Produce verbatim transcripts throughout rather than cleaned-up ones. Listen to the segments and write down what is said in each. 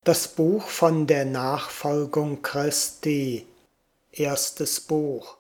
Das Buch von der Nachfolgung Christi, erstes Buch,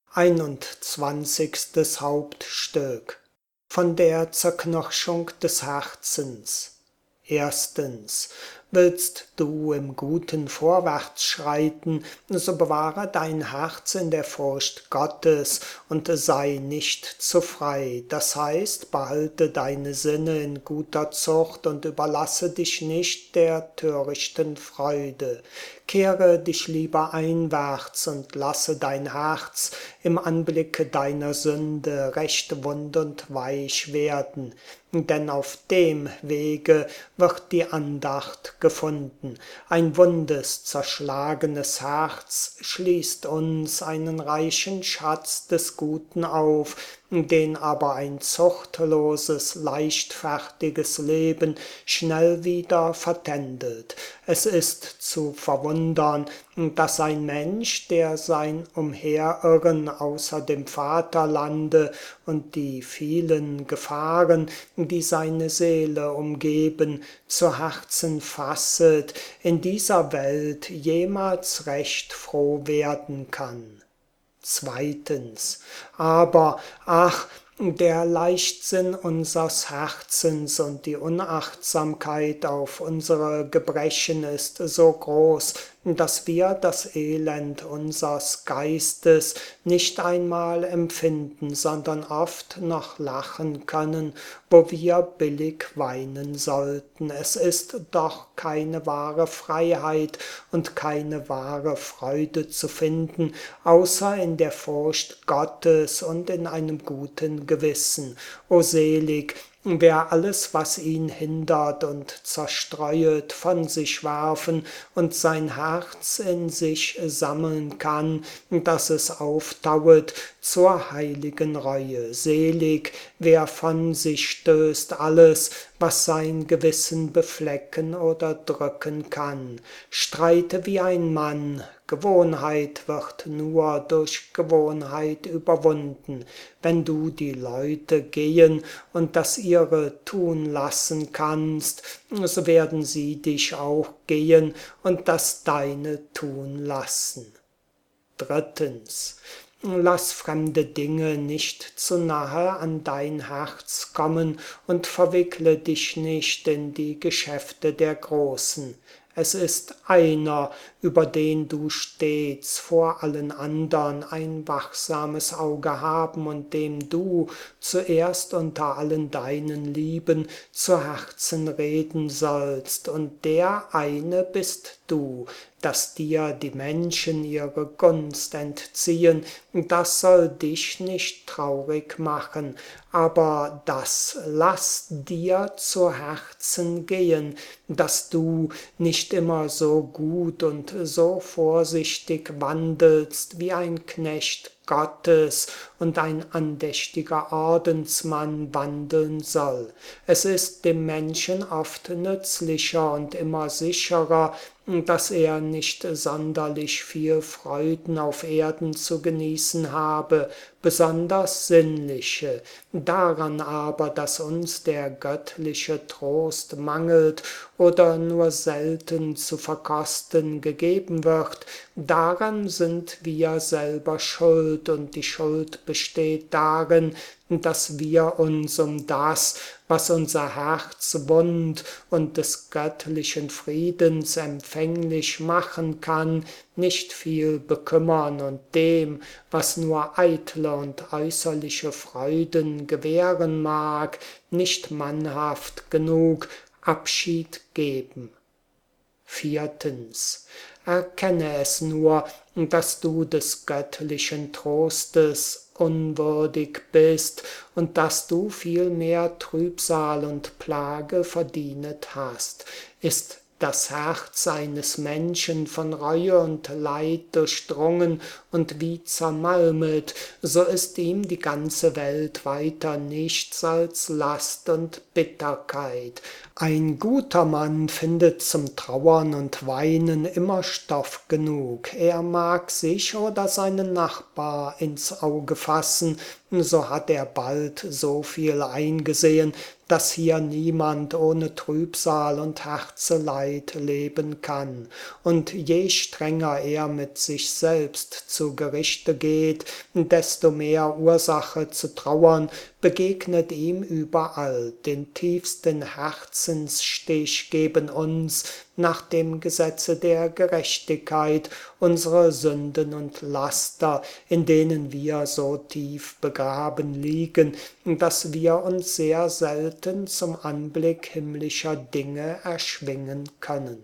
einundzwanzigstes Hauptstück, von der Zerknirschung des Herzens. Erstens, willst du im Guten vorwärts schreiten, so bewahre dein Herz in der Furcht Gottes und sei nicht zu frei. Das heißt, behalte deine Sinne in guter Zucht und überlasse dich nicht der törichten Freude. Kehre dich lieber einwärts und lasse dein Herz im Anblicke deiner Sünde recht wund und weich werden. Denn auf dem Wege wird die Andacht gefunden. Ein wundes, zerschlagenes Herz schließt uns einen reichen Schatz des Guten auf, den aber ein zuchtloses, leichtfertiges Leben schnell wieder vertändelt. Es ist zu verwundern, dass ein Mensch, der sein Umherirren außer dem Vaterlande und die vielen Gefahren, die seine Seele umgeben, zu Herzen fasset, in dieser Welt jemals recht froh werden kann. Zweitens, aber, ach, der Leichtsinn unsers Herzens und die Unachtsamkeit auf unsere Gebrechen ist so groß, dass wir das Elend unsers Geistes nicht einmal empfinden, sondern oft noch lachen können, wo wir billig weinen sollten. Es ist doch keine wahre Freiheit und keine wahre Freude zu finden, außer in der Furcht Gottes und in einem guten Gewissen. O selig, wer alles, was ihn hindert und zerstreuet, von sich werfen und sein Herz in sich sammeln kann, dass es auftauet zur heiligen Reue. Selig, wer von sich stößt alles, was sein Gewissen beflecken oder drücken kann. Streite wie ein Mann, Gewohnheit wird nur durch Gewohnheit überwunden. Wenn du die Leute gehen und das ihre tun lassen kannst, so werden sie dich auch gehen und das deine tun lassen. Drittens, lass fremde Dinge nicht zu nahe an dein Herz kommen und verwickle dich nicht in die Geschäfte der Großen. Es ist einer, über den du stets vor allen andern ein wachsames Auge haben und dem du zuerst unter allen deinen Lieben zu Herzen reden sollst. Und der eine bist du, dass dir die Menschen ihre Gunst entziehen, das soll dich nicht traurig machen, aber das lass dir zu Herzen gehen, dass du nicht immer so gut und so vorsichtig wandelst wie ein Knecht Gottes und ein andächtiger Ordensmann wandeln soll. Es ist dem Menschen oft nützlicher und immer sicherer, dass er nicht sonderlich viel Freuden auf Erden zu genießen habe, besonders sinnliche. Daran aber, dass uns der göttliche Trost mangelt oder nur selten zu verkosten gegeben wird, daran sind wir selber schuld, und die Schuld besteht darin, dass wir uns um das, was unser Herz wund und des göttlichen Friedens empfänglich machen kann, nicht viel bekümmern und dem, was nur eitle und äußerliche Freuden gewähren mag, nicht mannhaft genug Abschied geben. Viertens, erkenne es nur, dass du des göttlichen Trostes unwürdig bist und dass du viel mehr Trübsal und Plage verdienet hast. Ist das Herz eines Menschen von Reue und Leid durchdrungen und wie zermalmet, so ist ihm die ganze Welt weiter nichts als Last und Bitterkeit. Ein guter Mann findet zum Trauern und Weinen immer Stoff genug. Er mag sich oder seinen Nachbar ins Auge fassen, so hat er bald so viel eingesehen, dass hier niemand ohne Trübsal und Herzeleid leben kann. Und je strenger er mit sich selbst zu Gerichte geht, desto mehr Ursache zu trauern begegnet ihm überall. Den tiefsten Herzensstich geben uns nach dem Gesetze der Gerechtigkeit unsere Sünden und Laster, in denen wir so tief begraben liegen, dass wir uns sehr selten zum Anblick himmlischer Dinge erschwingen können.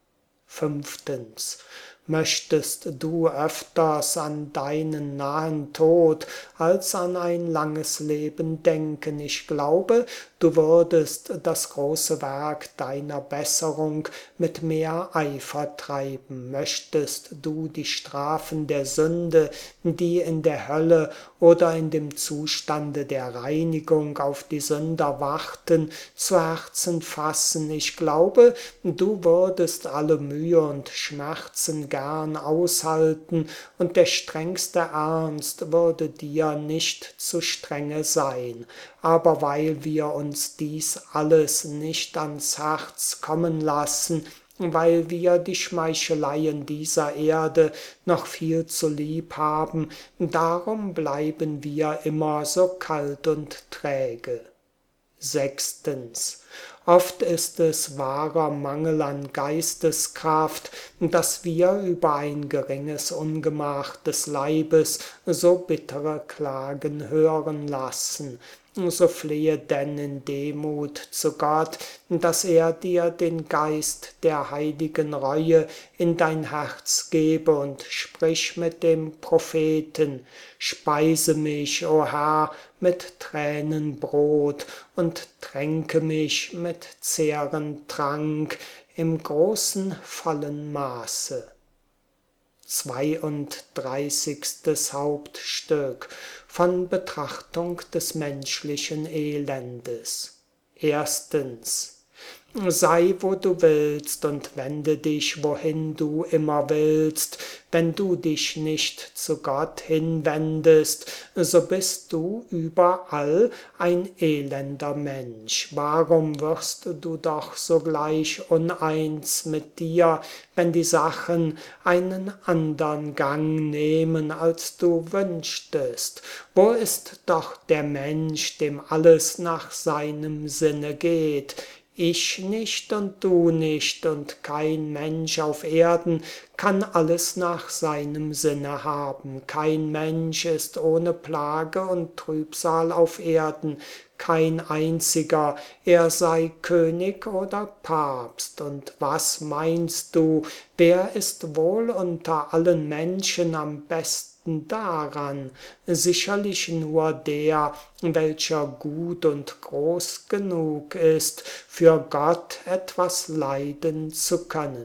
Fünftens. Möchtest du öfters an deinen nahen Tod als an ein langes Leben denken? Ich glaube, du würdest das große Werk deiner Besserung mit mehr Eifer treiben. Möchtest du die Strafen der Sünde, die in der Hölle oder in dem Zustande der Reinigung auf die Sünder warten, zu Herzen fassen? Ich glaube, du würdest alle Mühe und Schmerzen gern aushalten, und der strengste Ernst würde dir nicht zu strenge sein. Aber weil wir uns dies alles nicht ans Herz kommen lassen, weil wir die Schmeicheleien dieser Erde noch viel zu lieb haben, darum bleiben wir immer so kalt und träge. Sechstens. Oft ist es wahrer Mangel an Geisteskraft, dass wir über ein geringes Ungemach des Leibes so bittere Klagen hören lassen. So flehe denn in Demut zu Gott, dass er dir den Geist der heiligen Reue in dein Herz gebe, und sprich mit dem Propheten: Speise mich, o Herr, mit Tränenbrot und tränke mich mit zehren Trank im großen vollen Maße. Zweiunddreißigstes Hauptstück von Betrachtung des menschlichen Elendes. Erstens. Sei, wo du willst, und wende dich, wohin du immer willst. Wenn du dich nicht zu Gott hinwendest, so bist du überall ein elender Mensch. Warum wirst du doch sogleich uneins mit dir, wenn die Sachen einen andern Gang nehmen, als du wünschtest? Wo ist doch der Mensch, dem alles nach seinem Sinne geht? Ich nicht und du nicht, und kein Mensch auf Erden kann alles nach seinem Sinne haben. Kein Mensch ist ohne Plage und Trübsal auf Erden, kein einziger, er sei König oder Papst. Und was meinst du, wer ist wohl unter allen Menschen am besten daran? Sicherlich nur der, welcher gut und groß genug ist, für Gott etwas leiden zu können.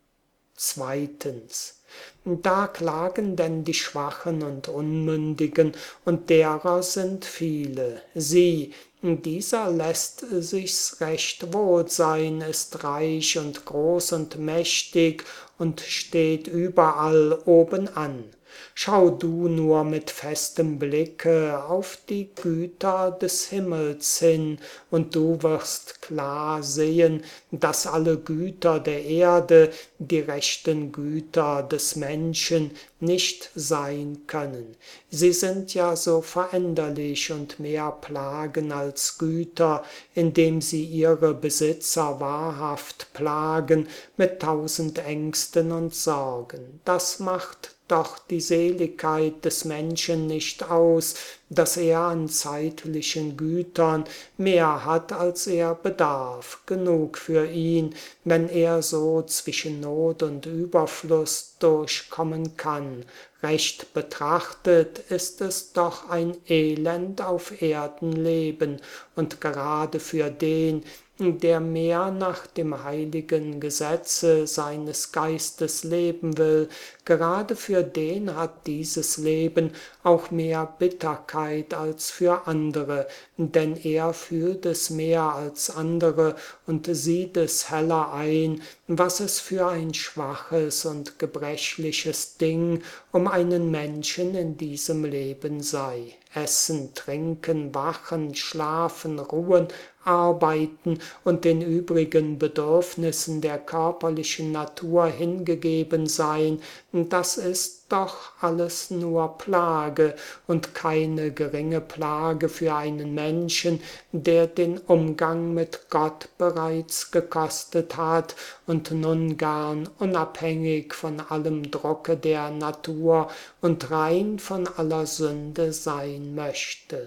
Zweitens. Da klagen denn die Schwachen und Unmündigen, und derer sind viele. Sieh, dieser lässt sich's recht wohl sein, ist reich und groß und mächtig und steht überall obenan. Schau du nur mit festem Blicke auf die Güter des Himmels hin, und du wirst klar sehen, dass alle Güter der Erde die rechten Güter des Menschen nicht sein können. Sie sind ja so veränderlich und mehr Plagen als Güter, indem sie ihre Besitzer wahrhaft plagen mit tausend Ängsten und Sorgen. Das macht doch die Seligkeit des Menschen nicht aus, dass er an zeitlichen Gütern mehr hat, als er bedarf, genug für ihn, wenn er so zwischen Not und Überfluss durchkommen kann. Recht betrachtet ist es doch ein Elend auf Erden leben, und gerade für den, der mehr nach dem heiligen Gesetze seines Geistes leben will, gerade für den hat dieses Leben auch mehr Bitterkeit als für andere, denn er fühlt es mehr als andere und sieht es heller ein, was es für ein schwaches und gebrechliches Ding um einen Menschen in diesem Leben sei. Essen, trinken, wachen, schlafen, ruhen, arbeiten und den übrigen Bedürfnissen der körperlichen Natur hingegeben sein, das ist doch alles nur Plage und keine geringe Plage für einen Menschen, der den Umgang mit Gott bereits gekostet hat und nun gern unabhängig von allem Drucke der Natur und rein von aller Sünde sein möchte.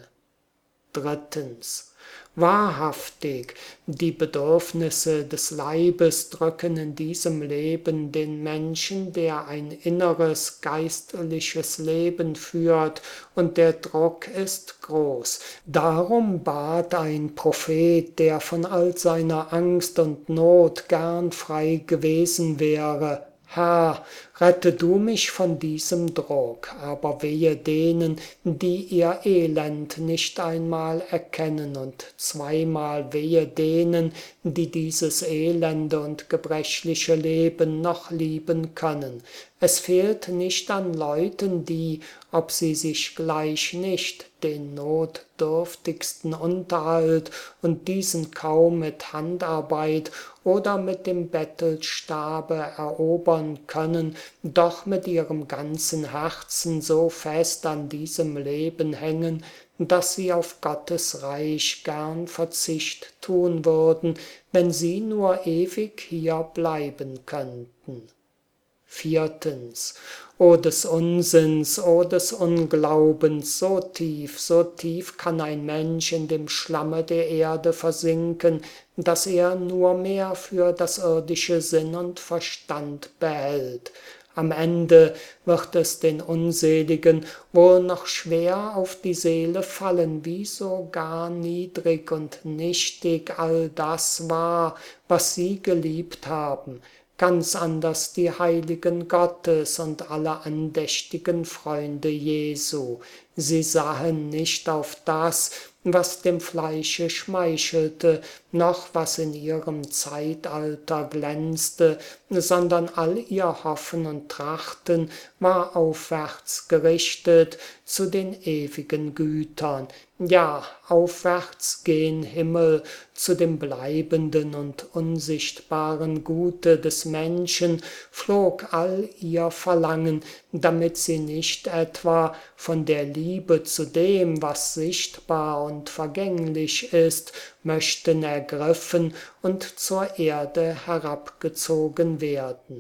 Drittens. Wahrhaftig, die Bedürfnisse des Leibes drücken in diesem Leben den Menschen, der ein inneres geistliches Leben führt, und der Druck ist groß. Darum bat ein Prophet, der von all seiner Angst und Not gern frei gewesen wäre: Herr, rette du mich von diesem Druck, aber wehe denen, die ihr Elend nicht einmal erkennen, und zweimal wehe denen, die dieses elende und gebrechliche Leben noch lieben können. Es fehlt nicht an Leuten, die, ob sie sich gleich nicht den notdürftigsten Unterhalt und diesen kaum mit Handarbeit oder mit dem Bettelstabe erobern können, doch mit ihrem ganzen Herzen so fest an diesem Leben hängen, dass sie auf Gottes Reich gern Verzicht tun würden, wenn sie nur ewig hier bleiben könnten. Viertens. O des Unsinns, o des Unglaubens, so tief, so tief kann ein Mensch in dem Schlamme der Erde versinken, dass er nur mehr für das irdische Sinn und Verstand behält. Am Ende wird es den Unseligen wohl noch schwer auf die Seele fallen, wie sogar niedrig und nichtig all das war, was sie geliebt haben. Ganz anders die Heiligen Gottes und alle andächtigen Freunde Jesu. Sie sahen nicht auf das, was dem Fleische schmeichelte, noch was in ihrem Zeitalter glänzte, sondern all ihr Hoffen und Trachten war aufwärts gerichtet zu den ewigen Gütern. Ja, aufwärts gen Himmel, zu dem bleibenden und unsichtbaren Gute des Menschen flog all ihr Verlangen, damit sie nicht etwa von der Liebe zu dem, was sichtbar und vergänglich ist, möchten ergriffen und zur Erde herabgezogen werden.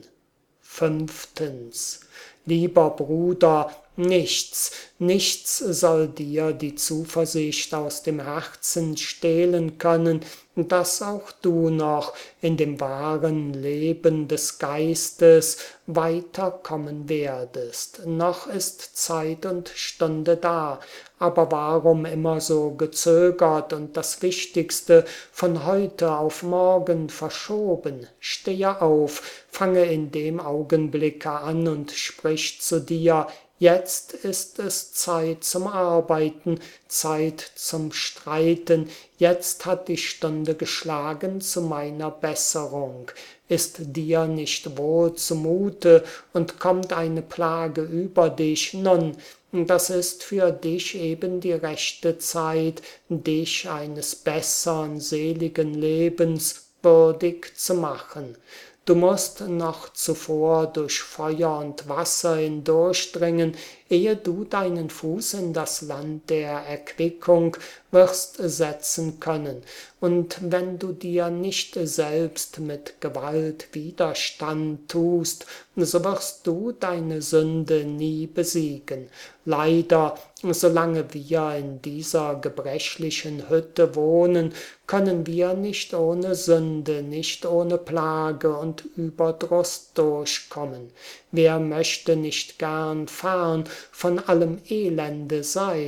Fünftens. Lieber Bruder, nichts, nichts soll dir die Zuversicht aus dem Herzen stehlen können, dass auch du noch in dem wahren Leben des Geistes weiterkommen werdest. Noch ist Zeit und Stunde da, aber warum immer so gezögert und das Wichtigste von heute auf morgen verschoben? Stehe auf, fange in dem Augenblicke an und sprich zu dir: Jetzt ist es Zeit zum Arbeiten, Zeit zum Streiten, jetzt hat die Stunde geschlagen zu meiner Besserung. Ist dir nicht wohl zumute und kommt eine Plage über dich, nun, das ist für dich eben die rechte Zeit, dich eines bessern, seligen Lebens würdig zu machen. Du musst noch zuvor durch Feuer und Wasser hindurchdringen, ehe du deinen Fuß in das Land der Erquickung wirst setzen können. Und wenn du dir nicht selbst mit Gewalt Widerstand tust, so wirst du deine Sünde nie besiegen. Leider, solange wir in dieser gebrechlichen Hütte wohnen, können wir nicht ohne Sünde, nicht ohne Plage und Überdruss durchkommen. Wer möchte nicht gern fern von allem Elende sein?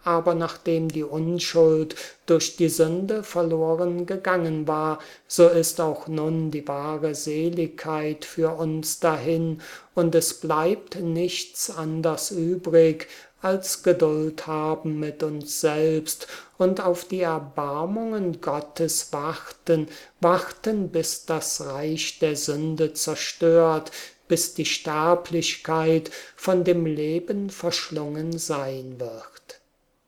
aber nachdem die Unschuld durch die Sünde verloren gegangen war, so ist auch nun die wahre Seligkeit für uns dahin, und es bleibt nichts anders übrig, als Geduld haben mit uns selbst und auf die Erbarmungen Gottes warten, warten, bis das Reich der Sünde zerstört, bis die Sterblichkeit von dem Leben verschlungen sein wird.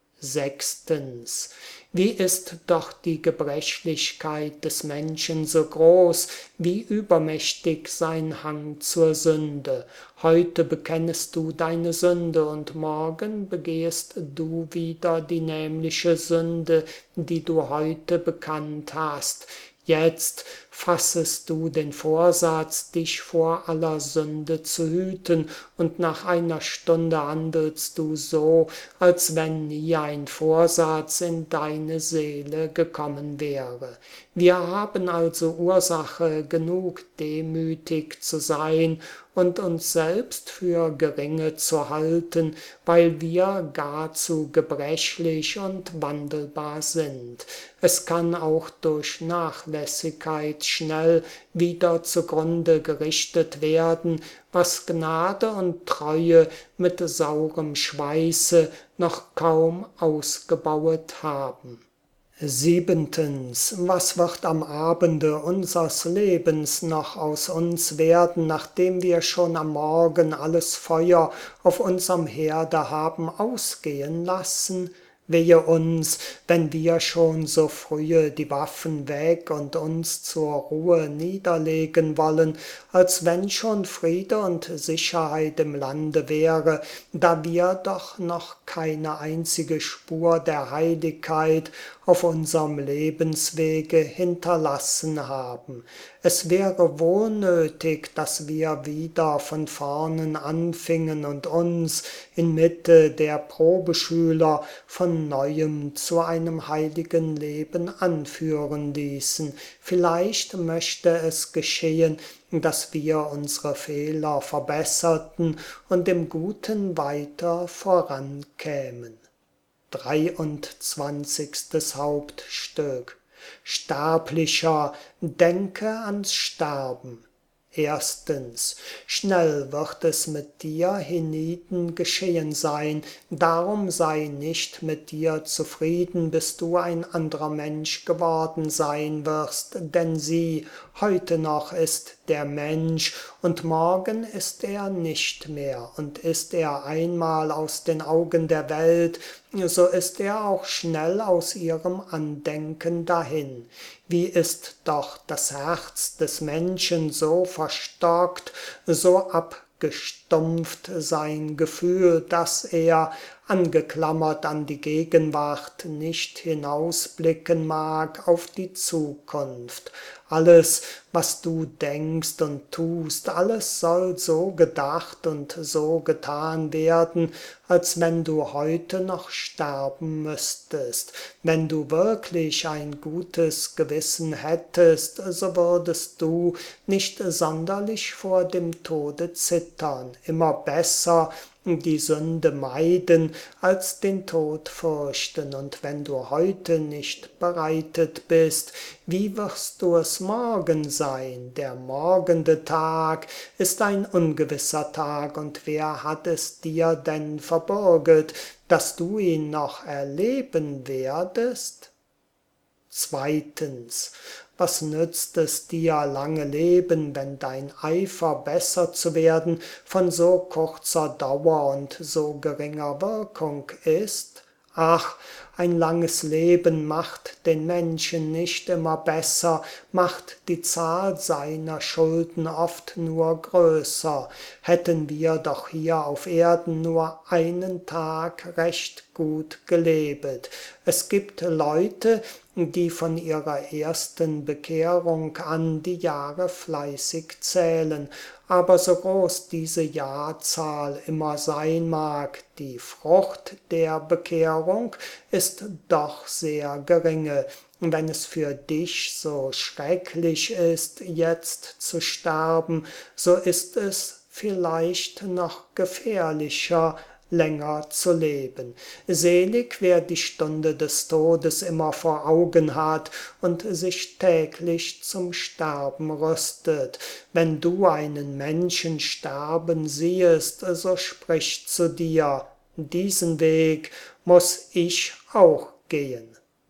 Sechstens. Wie ist doch die Gebrechlichkeit des Menschen so groß, wie übermächtig sein Hang zur Sünde. Heute bekennest du deine Sünde und morgen begehst du wieder die nämliche Sünde, die du heute bekannt hast. Jetzt fassest du den Vorsatz, dich vor aller Sünde zu hüten, und nach einer Stunde handelst du so, als wenn nie ein Vorsatz in deine Seele gekommen wäre. Wir haben also Ursache genug, demütig zu sein und uns selbst für geringe zu halten, weil wir gar zu gebrechlich und wandelbar sind. Es kann auch durch Nachlässigkeit schnell wieder zugrunde gerichtet werden, was Gnade und Treue mit saurem Schweiße noch kaum ausgebauet haben. Siebentens. Was wird am Abende unsers Lebens noch aus uns werden, nachdem wir schon am Morgen alles Feuer auf unserem Herde haben ausgehen lassen? Wehe uns, wenn wir schon so frühe die Waffen weg und uns zur Ruhe niederlegen wollen, als wenn schon Friede und Sicherheit im Lande wäre, da wir doch noch keine einzige Spur der Heiligkeit auf unserem Lebenswege hinterlassen haben. Es wäre wohl nötig, dass wir wieder von vornen anfingen und uns inmitten der Probeschüler von neuem zu einem heiligen Leben anführen ließen. Vielleicht möchte es geschehen, dass wir unsere Fehler verbesserten und im Guten weiter vorankämen. Dreiundzwanzigstes Hauptstück. Sterblicher, denke ans Sterben. Erstens. Schnell wird es mit dir hienieden geschehen sein, darum sei nicht mit dir zufrieden, bis du ein anderer Mensch geworden sein wirst, denn sieh, heute noch ist der Mensch und morgen ist er nicht mehr, und ist er einmal aus den Augen der Welt, so ist er auch schnell aus ihrem Andenken dahin. Wie ist doch das Herz des Menschen so verstockt, so abgestumpft sein Gefühl, dass er, angeklammert an die Gegenwart, nicht hinausblicken mag auf die Zukunft. Alles, was du denkst und tust, alles soll so gedacht und so getan werden, als wenn du heute noch sterben müsstest. Wenn du wirklich ein gutes Gewissen hättest, so würdest du nicht sonderlich vor dem Tode zittern. Immer besser die Sünde meiden, als den Tod fürchten. Und wenn du heute nicht bereitet bist, wie wirst du es morgen sein? Der morgende Tag ist ein ungewisser Tag, und wer hat es dir denn verbürget, dass du ihn noch erleben werdest? Zweitens. Was nützt es dir lange Leben, wenn dein Eifer, besser zu werden, von so kurzer Dauer und so geringer Wirkung ist? Ach, ein langes Leben macht den Menschen nicht immer besser, macht die Zahl seiner Schulden oft nur größer. Hätten wir doch hier auf Erden nur einen Tag recht gut gelebt. Es gibt Leute, die von ihrer ersten Bekehrung an die Jahre fleißig zählen, aber so groß diese Jahrzahl immer sein mag, die Frucht der Bekehrung ist doch sehr geringe. Wenn es für dich so schrecklich ist, jetzt zu sterben, so ist es vielleicht noch gefährlicher, länger zu leben. Selig, wer die Stunde des Todes immer vor Augen hat und sich täglich zum Sterben rüstet. Wenn du einen Menschen sterben siehest, so sprich zu dir, diesen Weg muss ich auch gehen.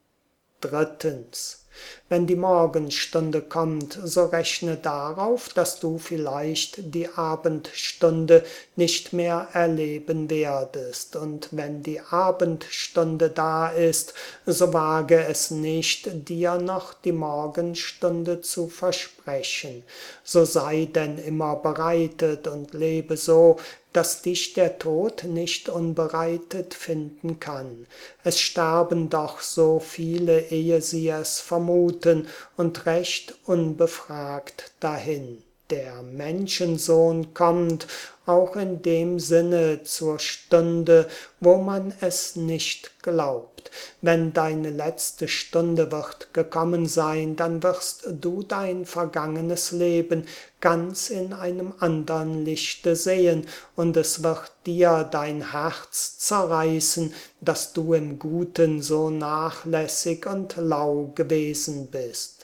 Drittens. Wenn die Morgenstunde kommt, so rechne darauf, dass du vielleicht die Abendstunde nicht mehr erleben werdest. Und wenn die Abendstunde da ist, so wage es nicht, dir noch die Morgenstunde zu versprechen. So sei denn immer bereitet und lebe so, dass dich der Tod nicht unbereitet finden kann. Es sterben doch so viele, ehe sie es vermuten, und recht unbefragt dahin. Der Menschensohn kommt auch in dem Sinne zur Stunde, wo man es nicht glaubt. Wenn deine letzte Stunde wird gekommen sein, dann wirst du dein vergangenes Leben ganz in einem andern Lichte sehen, und es wird dir dein Herz zerreißen, dass du im Guten so nachlässig und lau gewesen bist.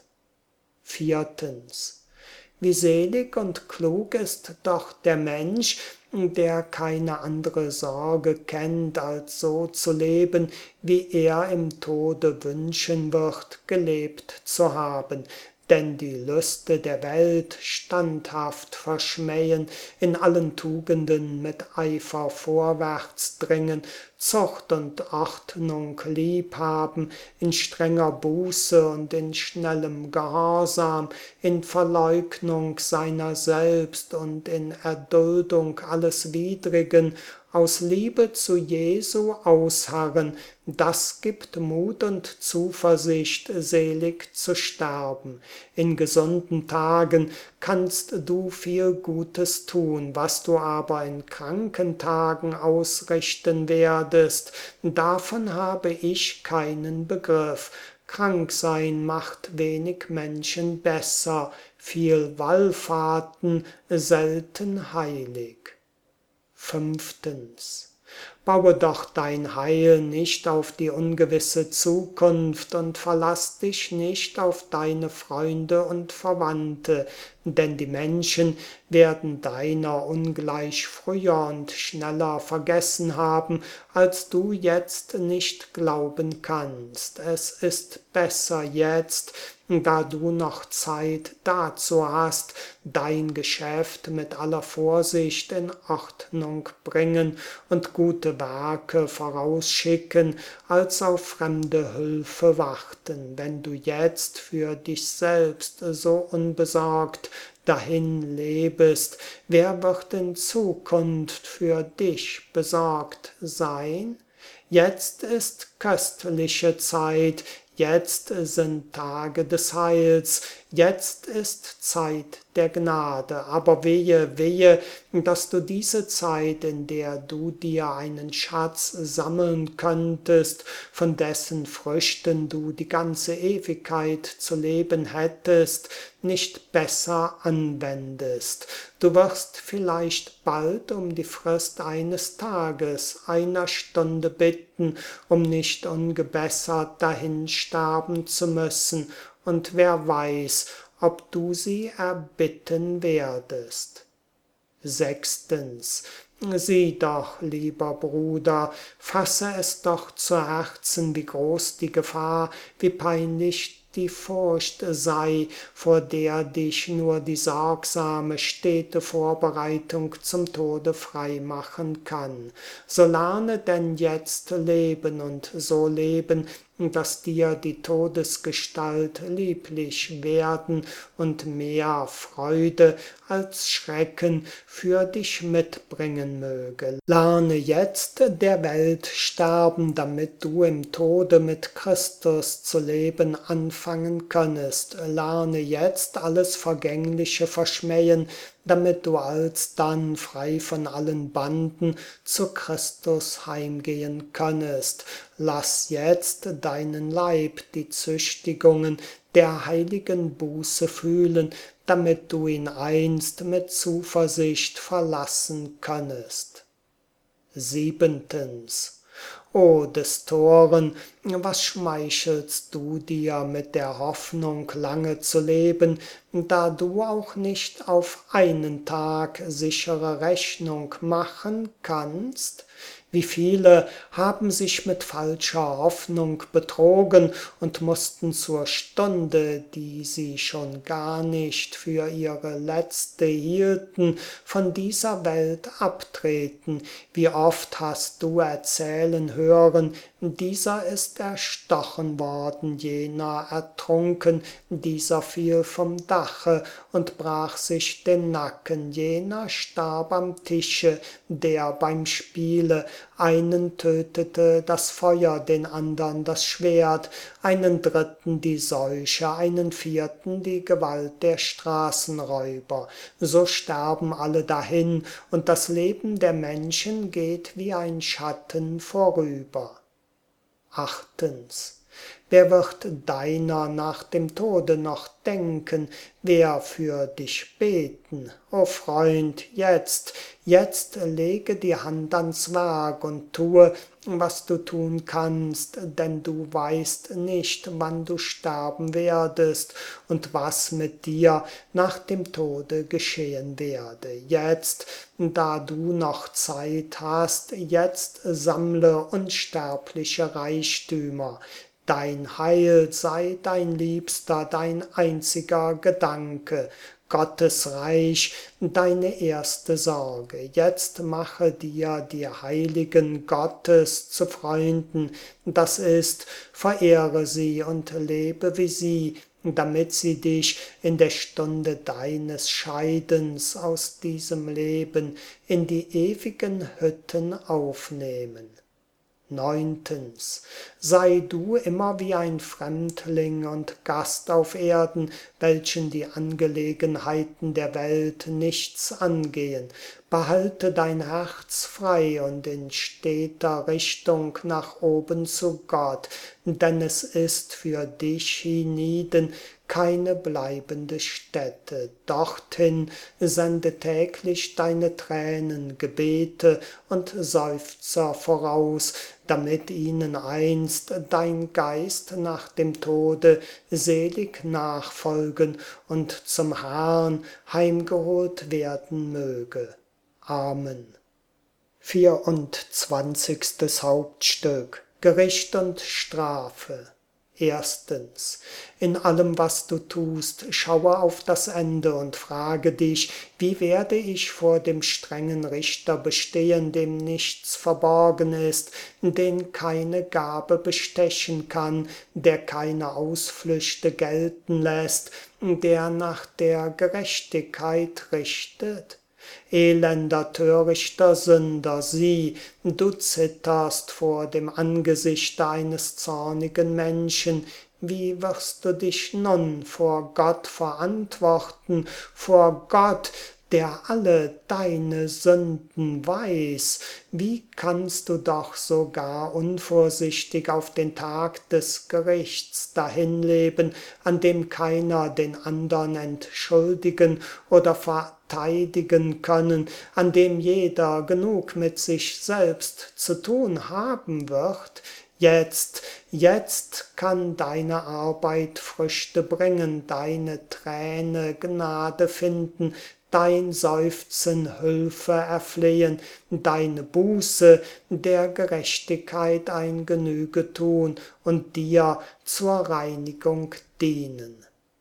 Viertens. Wie selig und klug ist doch der Mensch, der keine andere Sorge kennt, als so zu leben, wie er im Tode wünschen wird, gelebt zu haben. Denn die Lüste der Welt standhaft verschmähen, in allen Tugenden mit Eifer vorwärts dringen, Zucht und Ordnung liebhaben, in strenger Buße und in schnellem Gehorsam, in Verleugnung seiner selbst und in Erduldung alles Widrigen, aus Liebe zu Jesu ausharren, das gibt Mut und Zuversicht, selig zu sterben. In gesunden Tagen kannst du viel Gutes tun, was du aber in kranken Tagen ausrichten werdest, davon habe ich keinen Begriff. Krank sein macht wenig Menschen besser, viel Wallfahrten selten heilig. Fünftens. Baue doch dein Heil nicht auf die ungewisse Zukunft und verlass dich nicht auf deine Freunde und Verwandte, denn die Menschen werden deiner ungleich früher und schneller vergessen haben, als du jetzt nicht glauben kannst. Es ist besser jetzt, da du noch Zeit dazu hast, dein Geschäft mit aller Vorsicht in Ordnung bringen und gute Werke vorausschicken, als auf fremde Hilfe warten. Wenn du jetzt für dich selbst so unbesorgt dahin lebest, wer wird in Zukunft für dich besorgt sein? Jetzt ist köstliche Zeit, jetzt sind Tage des Heils, jetzt ist Zeit der Gnade, aber wehe, wehe, dass du diese Zeit, in der du dir einen Schatz sammeln könntest, von dessen Früchten du die ganze Ewigkeit zu leben hättest, nicht besser anwendest. Du wirst vielleicht bald um die Frist eines Tages, einer Stunde bitten, um nicht ungebessert dahin sterben zu müssen, und wer weiß, ob du sie erbitten werdest. Sechstens. Sieh doch, lieber Bruder, fasse es doch zu Herzen, wie groß die Gefahr, wie peinlich die Furcht sei, vor der dich nur die sorgsame, stete Vorbereitung zum Tode frei machen kann. So lerne denn jetzt leben und so leben, dass dir die Todesgestalt lieblich werden und mehr Freude als Schrecken für dich mitbringen möge. Lerne jetzt der Welt sterben, damit du im Tode mit Christus zu leben anfangen könnest. Lerne jetzt alles Vergängliche verschmähen, damit du alsdann frei von allen Banden zu Christus heimgehen könnest. Lass jetzt deinen Leib die Züchtigungen der heiligen Buße fühlen, damit du ihn einst mit Zuversicht verlassen könnest. Siebentens. O des Toren, was schmeichelst du dir mit der Hoffnung, lange zu leben, da du auch nicht auf einen Tag sichere Rechnung machen kannst? Wie viele haben sich mit falscher Hoffnung betrogen und mussten zur Stunde, die sie schon gar nicht für ihre letzte hielten, von dieser Welt abtreten. Wie oft hast du erzählen hören, dieser ist erstochen worden, jener ertrunken, dieser fiel vom Dache und brach sich den Nacken, jener starb am Tische, der beim Spiele, einen tötete das Feuer, den andern das Schwert, einen dritten die Seuche, einen vierten die Gewalt der Straßenräuber. So sterben alle dahin, und das Leben der Menschen geht wie ein Schatten vorüber. Achtens. Wer wird deiner nach dem Tode noch denken? Wer für dich beten? O Freund, jetzt, jetzt lege die Hand ans Werk und tue, was du tun kannst, denn du weißt nicht, wann du sterben werdest und was mit dir nach dem Tode geschehen werde. Jetzt, da du noch Zeit hast, jetzt sammle unsterbliche Reichtümer. Dein Heil sei dein liebster, dein einziger Gedanke, Gottes Reich, deine erste Sorge. Jetzt mache dir die Heiligen Gottes zu Freunden, das ist, verehre sie und lebe wie sie, damit sie dich in der Stunde deines Scheidens aus diesem Leben in die ewigen Hütten aufnehmen. Neuntens. Sei du immer wie ein Fremdling und Gast auf Erden, welchen die Angelegenheiten der Welt nichts angehen. Behalte dein Herz frei und in steter Richtung nach oben zu Gott, denn es ist für dich hienieden keine bleibende Stätte. Dorthin sende täglich deine Tränen, Gebete und Seufzer voraus, damit ihnen einst dein Geist nach dem Tode selig nachfolgen und zum Herrn heimgeholt werden möge. Amen. Vierundzwanzigstes Hauptstück. Gericht und Strafe. Erstens. In allem, was du tust, schaue auf das Ende und frage dich, wie werde ich vor dem strengen Richter bestehen, dem nichts verborgen ist, den keine Gabe bestechen kann, der keine Ausflüchte gelten lässt, der nach der Gerechtigkeit richtet? Elender, törichter Sünder, sieh, du zitterst vor dem Angesichte eines zornigen Menschen. Wie wirst du dich nun vor Gott verantworten, vor Gott, der alle deine Sünden weiß? Wie kannst du doch so gar unvorsichtig auf den Tag des Gerichts dahinleben, an dem keiner den andern entschuldigen oder verteidigen können, an dem jeder genug mit sich selbst zu tun haben wird? Jetzt, jetzt kann deine Arbeit Früchte bringen, deine Träne Gnade finden, dein Seufzen Hilfe erflehen, deine Buße der Gerechtigkeit ein Genüge tun und dir zur Reinigung dienen.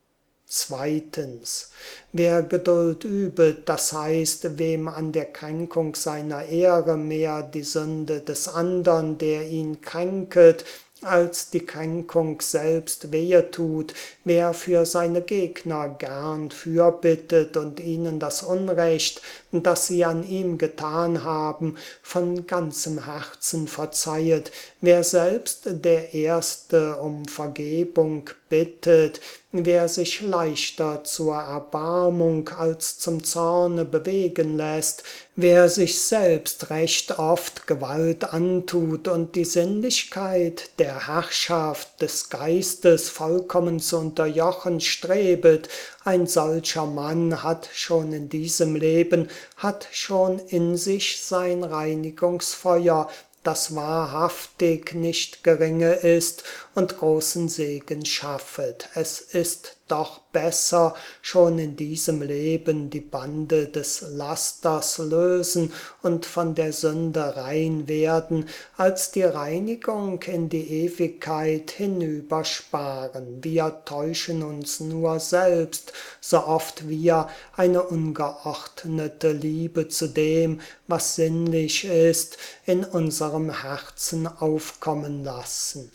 Zweitens. Wer Geduld übet, das heißt, wem an der Kränkung seiner Ehre mehr die Sünde des andern, der ihn kränket, als die Kränkung selbst wehe tut, wer für seine Gegner gern fürbittet und ihnen das Unrecht, das sie an ihm getan haben, von ganzem Herzen verzeihet, wer selbst der Erste um Vergebung bittet, wer sich leichter zur Erbarmung als zum Zorne bewegen lässt, wer sich selbst recht oft Gewalt antut und die Sinnlichkeit der Herrschaft des Geistes vollkommen zu unterjochen strebet, ein solcher Mann hat schon in diesem Leben, hat schon in sich sein Reinigungsfeuer, das wahrhaftig nicht geringe ist und großen Segen schaffet. Es ist doch besser, schon in diesem Leben die Bande des Lasters lösen und von der Sünde rein werden, als die Reinigung in die Ewigkeit hinübersparen. Wir täuschen uns nur selbst, so oft wir eine ungeordnete Liebe zu dem, was sinnlich ist, in unserem Herzen aufkommen lassen.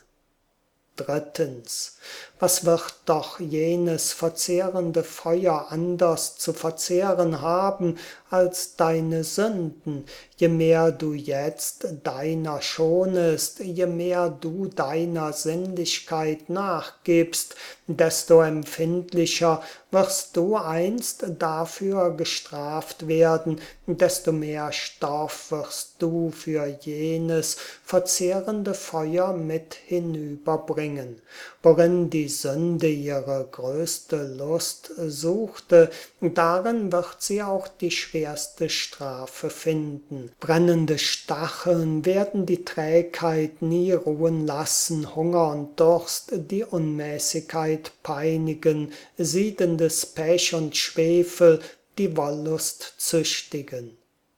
Drittens, was wird doch jenes verzehrende Feuer anders zu verzehren haben als deine Sünden? Je mehr du jetzt deiner schonest, je mehr du deiner Sinnlichkeit nachgibst, desto empfindlicher wirst du einst dafür gestraft werden, desto mehr Stoff wirst du für jenes verzehrende Feuer mit hinüberbringen. Worin die Sünde ihre größte Lust suchte, darin wird sie auch die schwerste Strafe finden. Brennende Stacheln werden die Trägheit nie ruhen lassen, Hunger und Durst die Unmäßigkeit peinigen, siedendes Pech und Schwefel die Wollust züchtigen.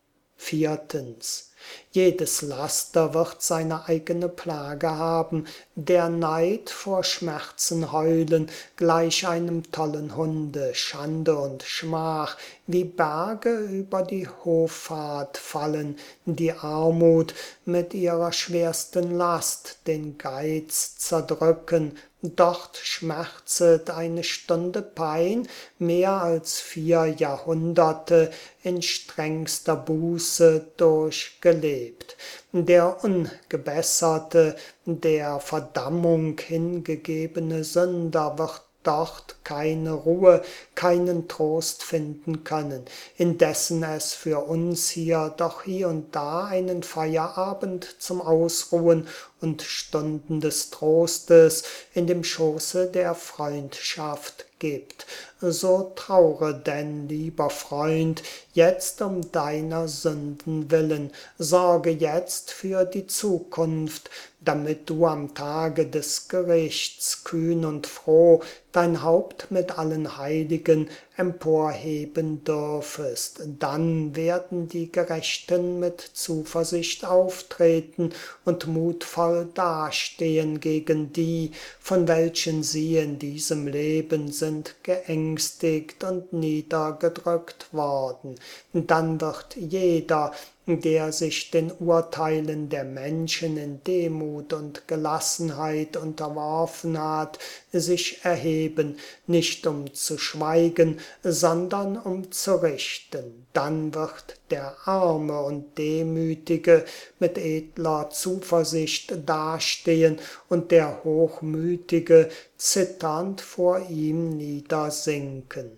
Viertens. Jedes Laster wird seine eigene Plage haben, der Neid vor Schmerzen heulen, gleich einem tollen Hunde, Schande und Schmach, wie Berge über die Hoffart fallen, die Armut mit ihrer schwersten Last den Geiz zerdrücken, dort schmerzet eine Stunde Pein mehr als vier Jahrhunderte in strengster Buße durchgelebt. Der ungebesserte, der Verdammung hingegebene Sünder wird dort keine Ruhe, keinen Trost finden können, indessen es für uns hier doch hie und da einen Feierabend zum Ausruhen und Stunden des Trostes in dem Schoße der Freundschaft gibt. So traure denn, lieber Freund, jetzt um deiner Sünden willen, sorge jetzt für die Zukunft, damit du am Tage des Gerichts kühn und froh dein Haupt mit allen Heiligen emporheben dürfest. Dann werden die Gerechten mit Zuversicht auftreten und mutvoll dastehen gegen die, von welchen sie in diesem Leben sind geängstigt und niedergedrückt worden. Dann wird jeder, der sich den Urteilen der Menschen in Demut und Gelassenheit unterworfen hat, sich erheben, nicht um zu schweigen, sondern um zu richten. Dann wird der Arme und Demütige mit edler Zuversicht dastehen und der Hochmütige zitternd vor ihm niedersinken.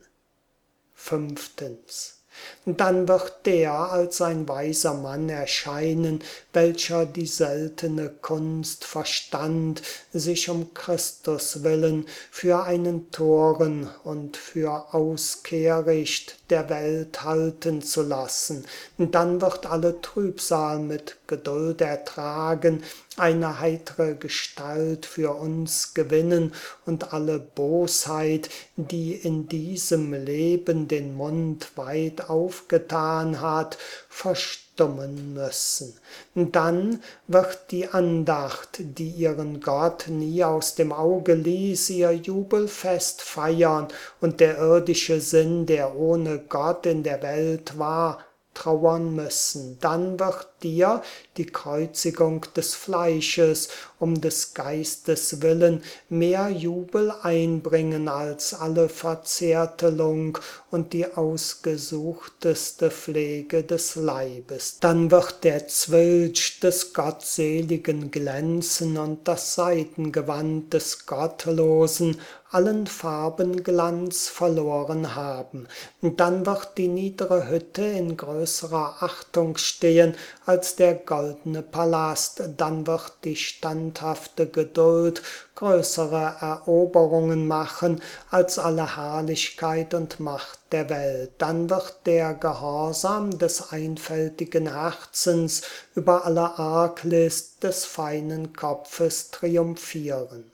Fünftens. Dann wird der als ein weiser Mann erscheinen, welcher die seltene Kunst verstand, sich um Christus willen für einen Toren und für Auskehricht der Welt halten zu lassen. Dann wird alle Trübsal mit Geduld ertragen, eine heitere Gestalt für uns gewinnen und alle Bosheit, die in diesem Leben den Mund weit aufgetan hat, verstummen müssen. Dann wird die Andacht, die ihren Gott nie aus dem Auge ließ, ihr Jubelfest feiern, und der irdische Sinn, der ohne Gott in der Welt war, trauern müssen. Dann wird dir die Kreuzigung des Fleisches um des Geistes willen mehr Jubel einbringen als alle Verzärtelung und die ausgesuchteste Pflege des Leibes. Dann wird der Zwilch des Gottseligen glänzen und das Seidengewand des Gottlosen allen Farbenglanz verloren haben. Und dann wird die niedere Hütte in größerer Achtung stehen als der goldene Palast. Dann wird die standhafte Geduld größere Eroberungen machen als alle Herrlichkeit und Macht der Welt. Dann wird der Gehorsam des einfältigen Herzens über alle Arglist des feinen Kopfes triumphieren.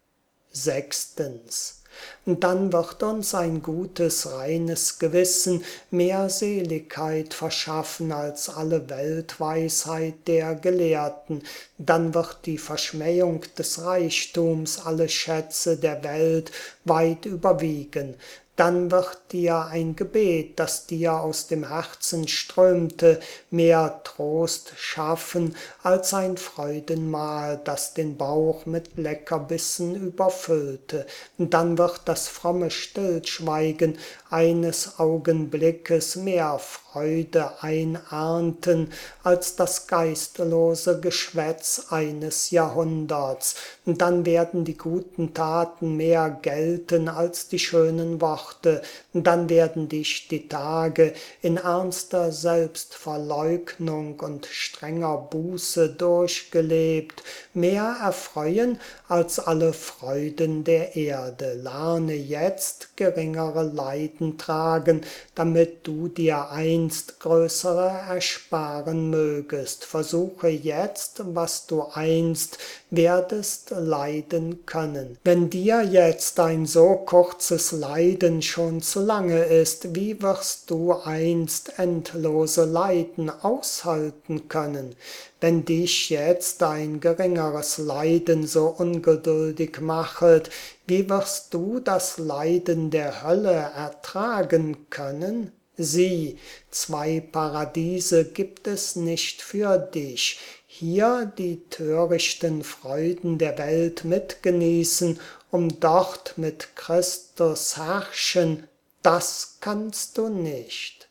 Sechstens. Dann wird uns ein gutes, reines Gewissen mehr Seligkeit verschaffen als alle Weltweisheit der Gelehrten. Dann wird die Verschmähung des Reichtums alle Schätze der Welt weit überwiegen. Dann wird dir ein Gebet, das dir aus dem Herzen strömte, mehr Trost schaffen als ein Freudenmahl, das den Bauch mit Leckerbissen überfüllte. Dann wird das fromme Stillschweigen eines Augenblickes mehr Freude einernten als das geistlose Geschwätz eines Jahrhunderts. Dann werden die guten Taten mehr gelten als die schönen Worte. Dann werden dich die Tage in ernster Selbstverleugnung und strenger Buße durchgelebt mehr erfreuen als alle Freuden der Erde. Lerne jetzt geringere Leiden tragen, damit du dir einst größere ersparen mögest. Versuche jetzt, was du einst werdest leiden können. Wenn dir jetzt ein so kurzes Leiden schon zu lange ist, wie wirst du einst endlose Leiden aushalten können? Wenn dich jetzt ein geringeres Leiden so ungeduldig machet, wie wirst du das Leiden der Hölle ertragen können? Sieh, zwei Paradiese gibt es nicht für dich. Hier die törichten Freuden der Welt mitgenießen, um dort mit Christus herrschen, das kannst du nicht.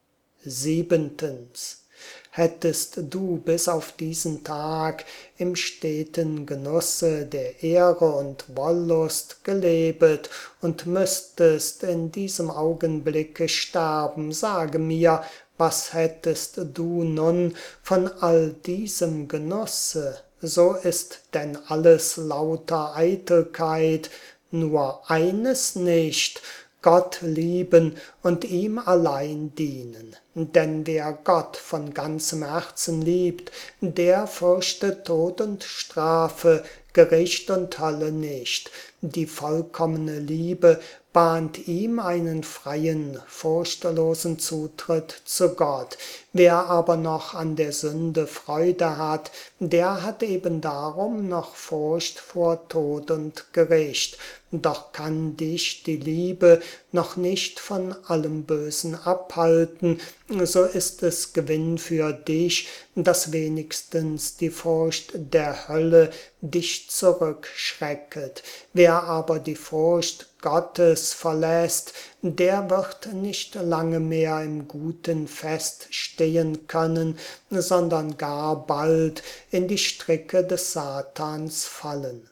Siebentens. Hättest du bis auf diesen Tag im steten Genusse der Ehre und Wollust gelebet und müsstest in diesem Augenblicke sterben, sage mir, was hättest du nun von all diesem Genusse? So ist denn alles lauter Eitelkeit, nur eines nicht, Gott lieben und ihm allein dienen. Denn wer Gott von ganzem Herzen liebt, der fürchtet Tod und Strafe, Gericht und Hölle nicht. Die vollkommene Liebe bahnt ihm einen freien, furchtlosen Zutritt zu Gott. Wer aber noch an der Sünde Freude hat, der hat eben darum noch Furcht vor Tod und Gericht. Doch kann dich die Liebe noch nicht von allem Bösen abhalten, so ist es Gewinn für dich, dass wenigstens die Furcht der Hölle dich zurückschrecket. Wer aber die Furcht Gottes verlässt, der wird nicht lange mehr im Guten feststehen können, sondern gar bald in die Stricke des Satans fallen.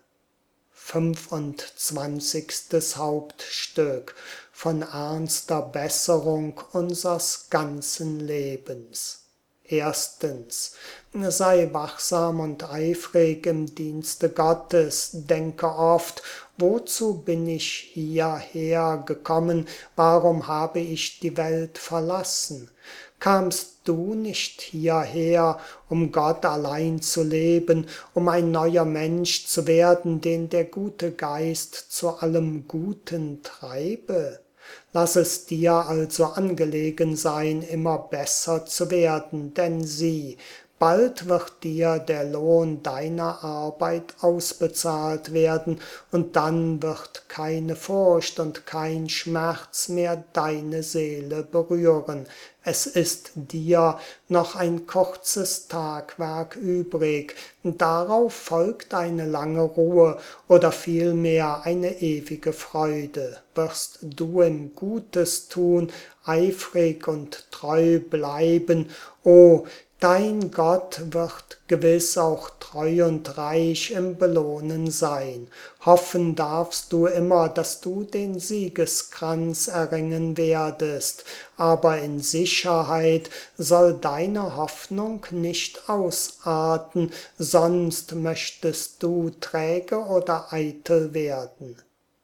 Fünfundzwanzigstes Hauptstück von ernster Besserung unsers ganzen Lebens. Erstens. Sei wachsam und eifrig im Dienste Gottes, denke oft, wozu bin ich hierher gekommen, warum habe ich die Welt verlassen? Kamst du nicht hierher, um Gott allein zu leben, um ein neuer Mensch zu werden, den der gute Geist zu allem Guten treibe? Lass es dir also angelegen sein, immer besser zu werden, denn sieh, bald wird dir der Lohn deiner Arbeit ausbezahlt werden, und dann wird keine Furcht und kein Schmerz mehr deine Seele berühren. Es ist dir noch ein kurzes Tagwerk übrig, darauf folgt eine lange Ruhe oder vielmehr eine ewige Freude. Wirst du im Gutes tun, eifrig und treu bleiben, o, dein Gott wird gewiss auch treu und reich im Belohnen sein. Hoffen darfst du immer, dass du den Siegeskranz erringen werdest, aber in Sicherheit soll deine Hoffnung nicht ausarten, sonst möchtest du träge oder eitel werden.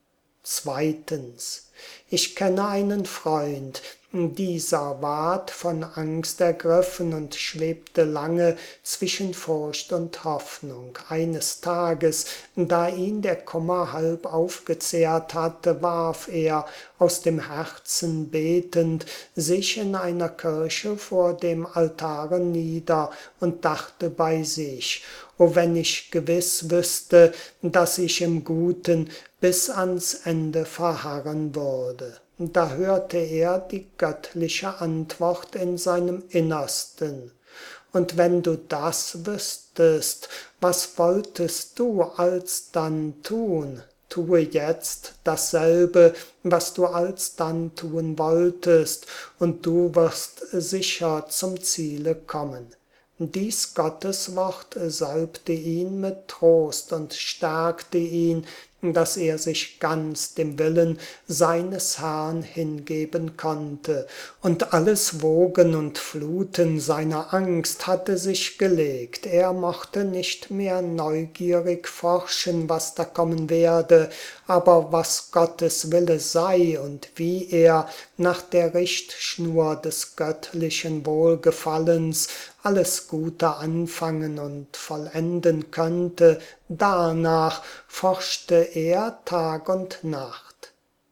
Zweitens. Ich kenne einen Freund, dieser ward von Angst ergriffen und schwebte lange zwischen Furcht und Hoffnung. Eines Tages, da ihn der Kummer halb aufgezehrt hatte, warf er, aus dem Herzen betend, sich in einer Kirche vor dem Altare nieder und dachte bei sich: O, wenn ich gewiss wüsste, dass ich im Guten bis ans Ende verharren würde. Da hörte er die göttliche Antwort in seinem Innersten: Und wenn du das wüsstest, was wolltest du alsdann tun? Tue jetzt dasselbe, was du alsdann tun wolltest, und du wirst sicher zum Ziele kommen. Dies Gotteswort salbte ihn mit Trost und stärkte ihn, dass er sich ganz dem Willen seines Herrn hingeben konnte, und alles Wogen und Fluten seiner Angst hatte sich gelegt. Er mochte nicht mehr neugierig forschen, was da kommen werde, aber was Gottes Wille sei und wie er nach der Richtschnur des göttlichen Wohlgefallens alles Gute anfangen und vollenden könnte, danach forschte er Tag und Nacht.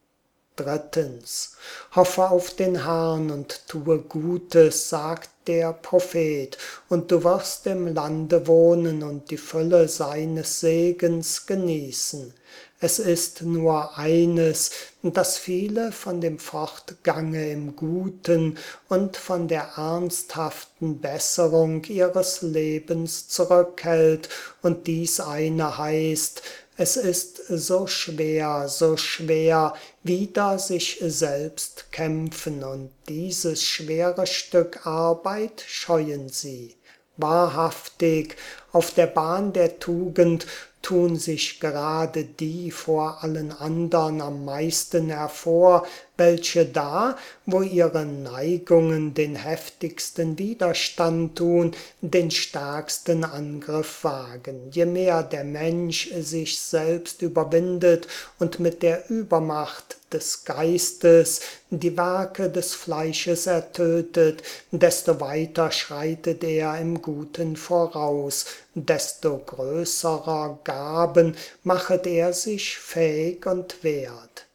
Drittens. Hoffe auf den Herrn und tue Gutes, sagt der Prophet, und du wirst im Lande wohnen und die Fülle seines Segens genießen. Es ist nur eines, das viele von dem Fortgange im Guten und von der ernsthaften Besserung ihres Lebens zurückhält, und dies eine heißt: Es ist so schwer, so schwer, wider sich selbst kämpfen, und dieses schwere Stück Arbeit scheuen sie. Wahrhaftig, auf der Bahn der Tugend tun sich gerade die vor allen andern am meisten hervor, welche da, wo ihre Neigungen den heftigsten Widerstand tun, den stärksten Angriff wagen. Je mehr der Mensch sich selbst überwindet und mit der Übermacht des Geistes die Werke des Fleisches ertötet, desto weiter schreitet er im Guten voraus, desto größerer Gaben machet er sich fähig und wert.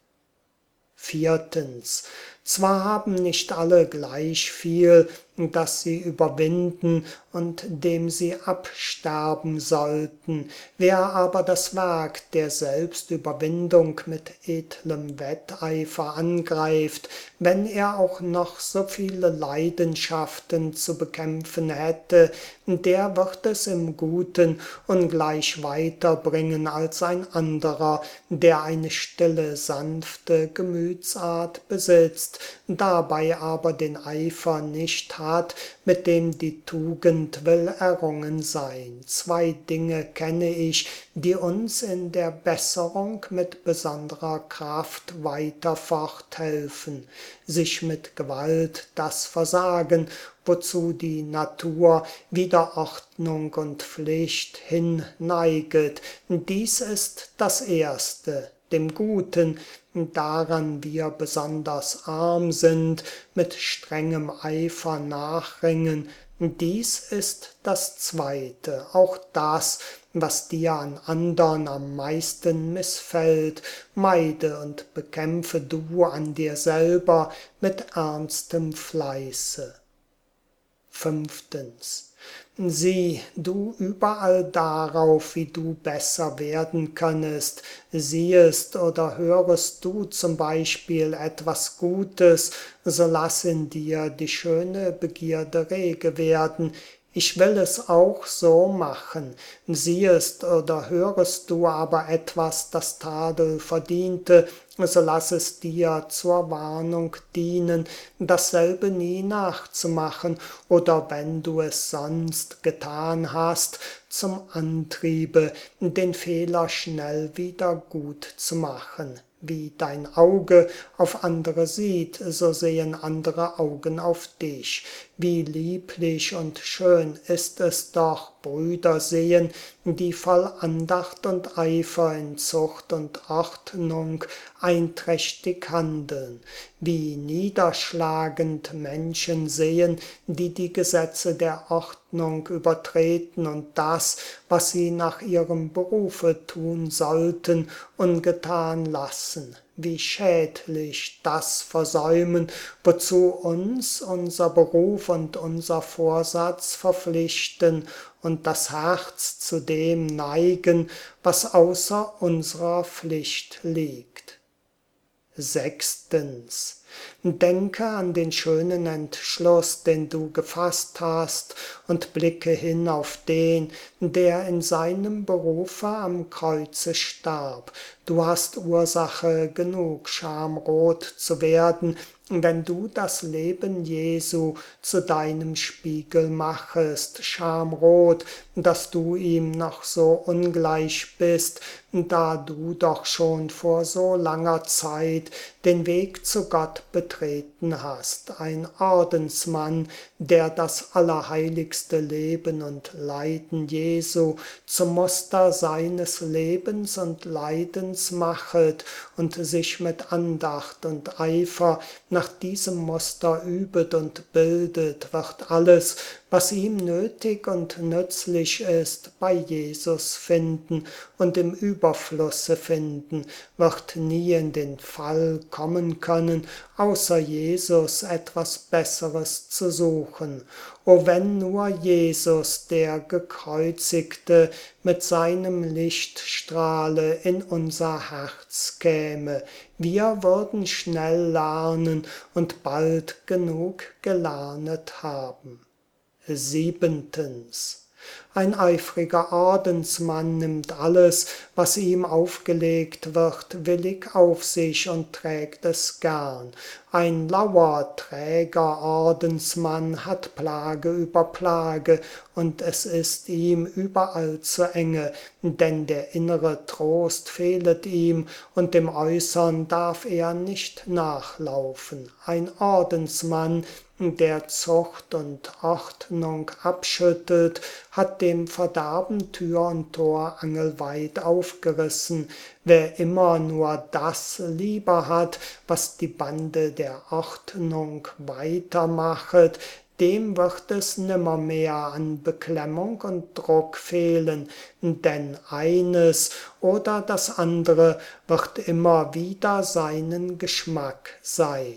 Viertens. Zwar haben nicht alle gleich viel, das sie überwinden und dem sie absterben sollten. Wer aber das Werk der Selbstüberwindung mit edlem Wetteifer angreift, wenn er auch noch so viele Leidenschaften zu bekämpfen hätte, der wird es im Guten ungleich weiterbringen als ein anderer, der eine stille, sanfte Gemütsart besitzt, dabei aber den Eifer nicht hat, mit dem die Tugend will errungen sein. Zwei Dinge kenne ich, die uns in der Besserung mit besonderer Kraft weiter forthelfen: sich mit Gewalt das versagen, wozu die Natur wider Ordnung und Pflicht hinneiget. Dies ist das Erste. Dem Guten, daran wir besonders arm sind, mit strengem Eifer nachringen. Dies ist das Zweite. Auch das, was dir an andern am meisten missfällt, meide und bekämpfe du an dir selber mit ernstem Fleiße. Fünftens. Sieh du überall darauf, wie du besser werden könntest. Siehest oder hörest du zum Beispiel etwas Gutes, so lass in dir die schöne Begierde rege werden. Ich will es auch so machen. Siehest oder hörest du aber etwas, das Tadel verdiente, so lass es dir zur Warnung dienen, dasselbe nie nachzumachen, oder wenn du es sonst getan hast, zum Antriebe, den Fehler schnell wieder gut zu machen. Wie dein Auge auf andere sieht, so sehen andere Augen auf dich. Wie lieblich und schön ist es doch, Brüder sehen, die voll Andacht und Eifer in Zucht und Ordnung einträchtig handeln. Wie niederschlagend Menschen sehen, die die Gesetze der Ordnung übertreten und das, was sie nach ihrem Berufe tun sollten, ungetan lassen. Wie schädlich das versäumen, wozu uns unser Beruf und unser Vorsatz verpflichten und das Herz zu dem neigen, was außer unserer Pflicht liegt. Sechstens. Denke an den schönen Entschluss, den du gefasst hast, und blicke hin auf den, der in seinem Berufe am Kreuze starb. Du hast Ursache genug, schamrot zu werden, wenn du das Leben Jesu zu deinem Spiegel machest, schamrot, dass du ihm noch so ungleich bist, da du doch schon vor so langer Zeit den Weg zu Gott betreten hast, ein Ordensmann, der das allerheiligste Leben und Leiden Jesu zum Muster seines Lebens und Leidens machet und sich mit Andacht und Eifer nach diesem Muster übet und bildet, wird alles, was ihm nötig und nützlich ist, bei Jesus finden und im Überflusse finden, wird nie in den Fall kommen können, außer Jesus etwas Besseres zu suchen. O wenn nur Jesus, der Gekreuzigte, mit seinem Lichtstrahle in unser Herz käme, wir würden schnell lernen und bald genug gelernet haben. Siebentens. Ein eifriger Ordensmann nimmt alles, was ihm aufgelegt wird, willig auf sich und trägt es gern. Ein lauer, träger Ordensmann hat Plage über Plage, und es ist ihm überall zu enge, denn der innere Trost fehlet ihm, und dem Äußern darf er nicht nachlaufen. Ein Ordensmann, der Zucht und Ordnung abschüttelt, hat dem Verderben Tür und Tor angelweit aufgerissen. Wer immer nur das lieber hat, was die Bande der Ordnung weitermachet, dem wird es nimmermehr an Beklemmung und Druck fehlen, denn eines oder das andere wird immer wieder seinen Geschmack sein.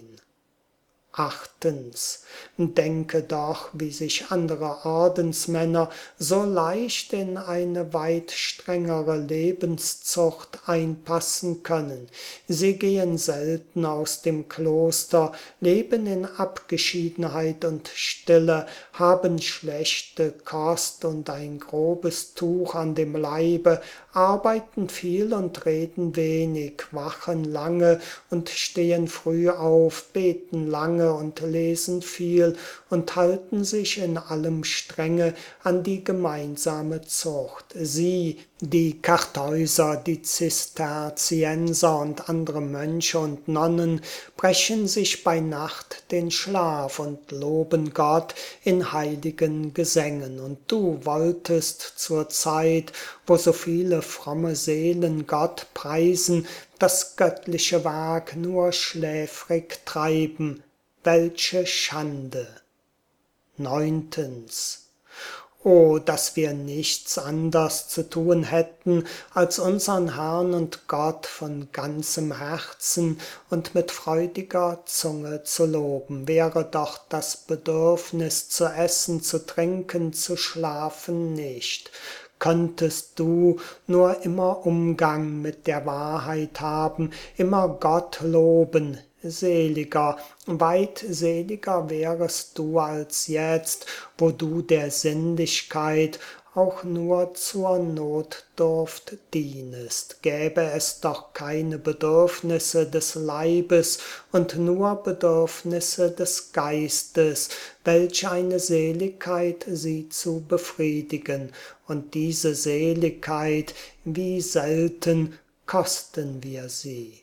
Achtens. Denke doch, wie sich andere Ordensmänner so leicht in eine weit strengere Lebenszucht einpassen können. Sie gehen selten aus dem Kloster, leben in Abgeschiedenheit und Stille, haben schlechte Kost und ein grobes Tuch an dem Leibe, arbeiten viel und reden wenig, wachen lange und stehen früh auf, beten lange und lesen viel und halten sich in allem strenge an die gemeinsame Zucht. Sie, die Kartäuser, die Zisterzienser und andere Mönche und Nonnen, brechen sich bei Nacht den Schlaf und loben Gott in heiligen Gesängen. Und du wolltest zur Zeit, wo so viele fromme Seelen Gott preisen, das göttliche Werk nur schläfrig treiben. Welche Schande! Neuntens. O, dass wir nichts anders zu tun hätten, als unsern Herrn und Gott von ganzem Herzen und mit freudiger Zunge zu loben, wäre doch das Bedürfnis zu essen, zu trinken, zu schlafen nicht. Könntest du nur immer Umgang mit der Wahrheit haben, immer Gott loben, seliger, weit seliger wärest du als jetzt, wo du der Sinnlichkeit auch nur zur Notdurft dienest. Gäbe es doch keine Bedürfnisse des Leibes und nur Bedürfnisse des Geistes, welch eine Seligkeit sie zu befriedigen, und diese Seligkeit, wie selten kosten wir sie.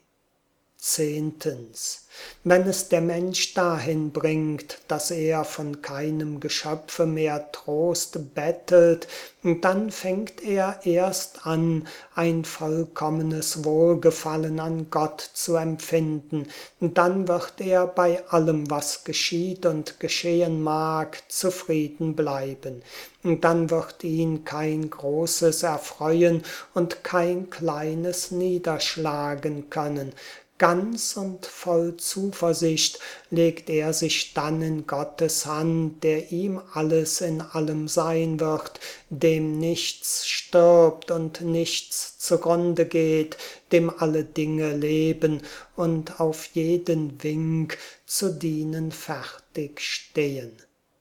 Zehntens. Wenn es der Mensch dahin bringt, dass er von keinem Geschöpfe mehr Trost bettelt, dann fängt er erst an, ein vollkommenes Wohlgefallen an Gott zu empfinden, dann wird er bei allem, was geschieht und geschehen mag, zufrieden bleiben. Dann wird ihn kein großes erfreuen und kein kleines niederschlagen können. Ganz und voll Zuversicht legt er sich dann in Gottes Hand, der ihm alles in allem sein wird, dem nichts stirbt und nichts zugrunde geht, dem alle Dinge leben und auf jeden Wink zu dienen fertig stehen.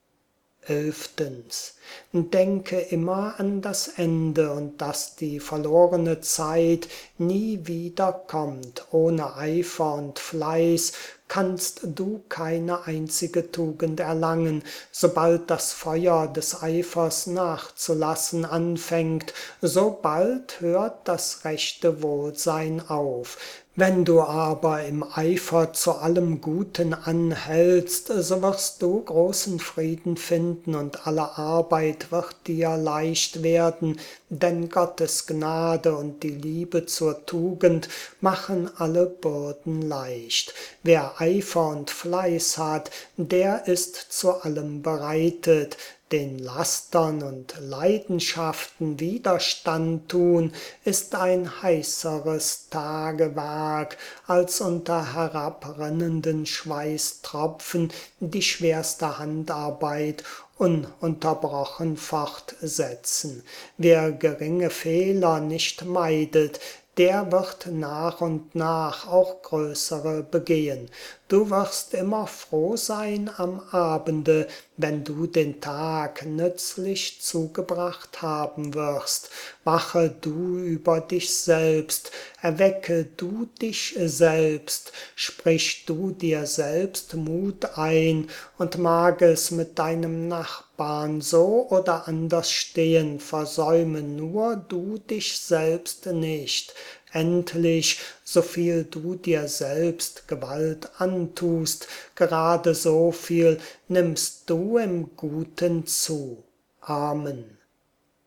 Elftens. Denke immer an das Ende und dass die verlorene Zeit nie wieder kommt. Ohne Eifer und Fleiß kannst du keine einzige Tugend erlangen. Sobald das Feuer des Eifers nachzulassen anfängt, sobald hört das rechte Wohlsein auf. Wenn du aber im Eifer zu allem Guten anhältst, so wirst du großen Frieden finden und alle Arbeit wird dir leicht werden, denn Gottes Gnade und die Liebe zur Tugend machen alle Bürden leicht. Wer Eifer und Fleiß hat, der ist zu allem bereitet. Den Lastern und Leidenschaften Widerstand tun, ist ein heißeres Tagewerk, als unter herabrennenden Schweißtropfen die schwerste Handarbeit ununterbrochen fortsetzen. Wer geringe Fehler nicht meidet, der wird nach und nach auch größere begehen. Du wirst immer froh sein am Abende, wenn du den Tag nützlich zugebracht haben wirst. Wache du über dich selbst, erwecke du dich selbst, sprich du dir selbst Mut ein und mag es mit deinem Nachbarn so oder anders stehen, versäume nur du dich selbst nicht. Endlich, so viel du dir selbst Gewalt antust, gerade so viel nimmst du im Guten zu. Amen.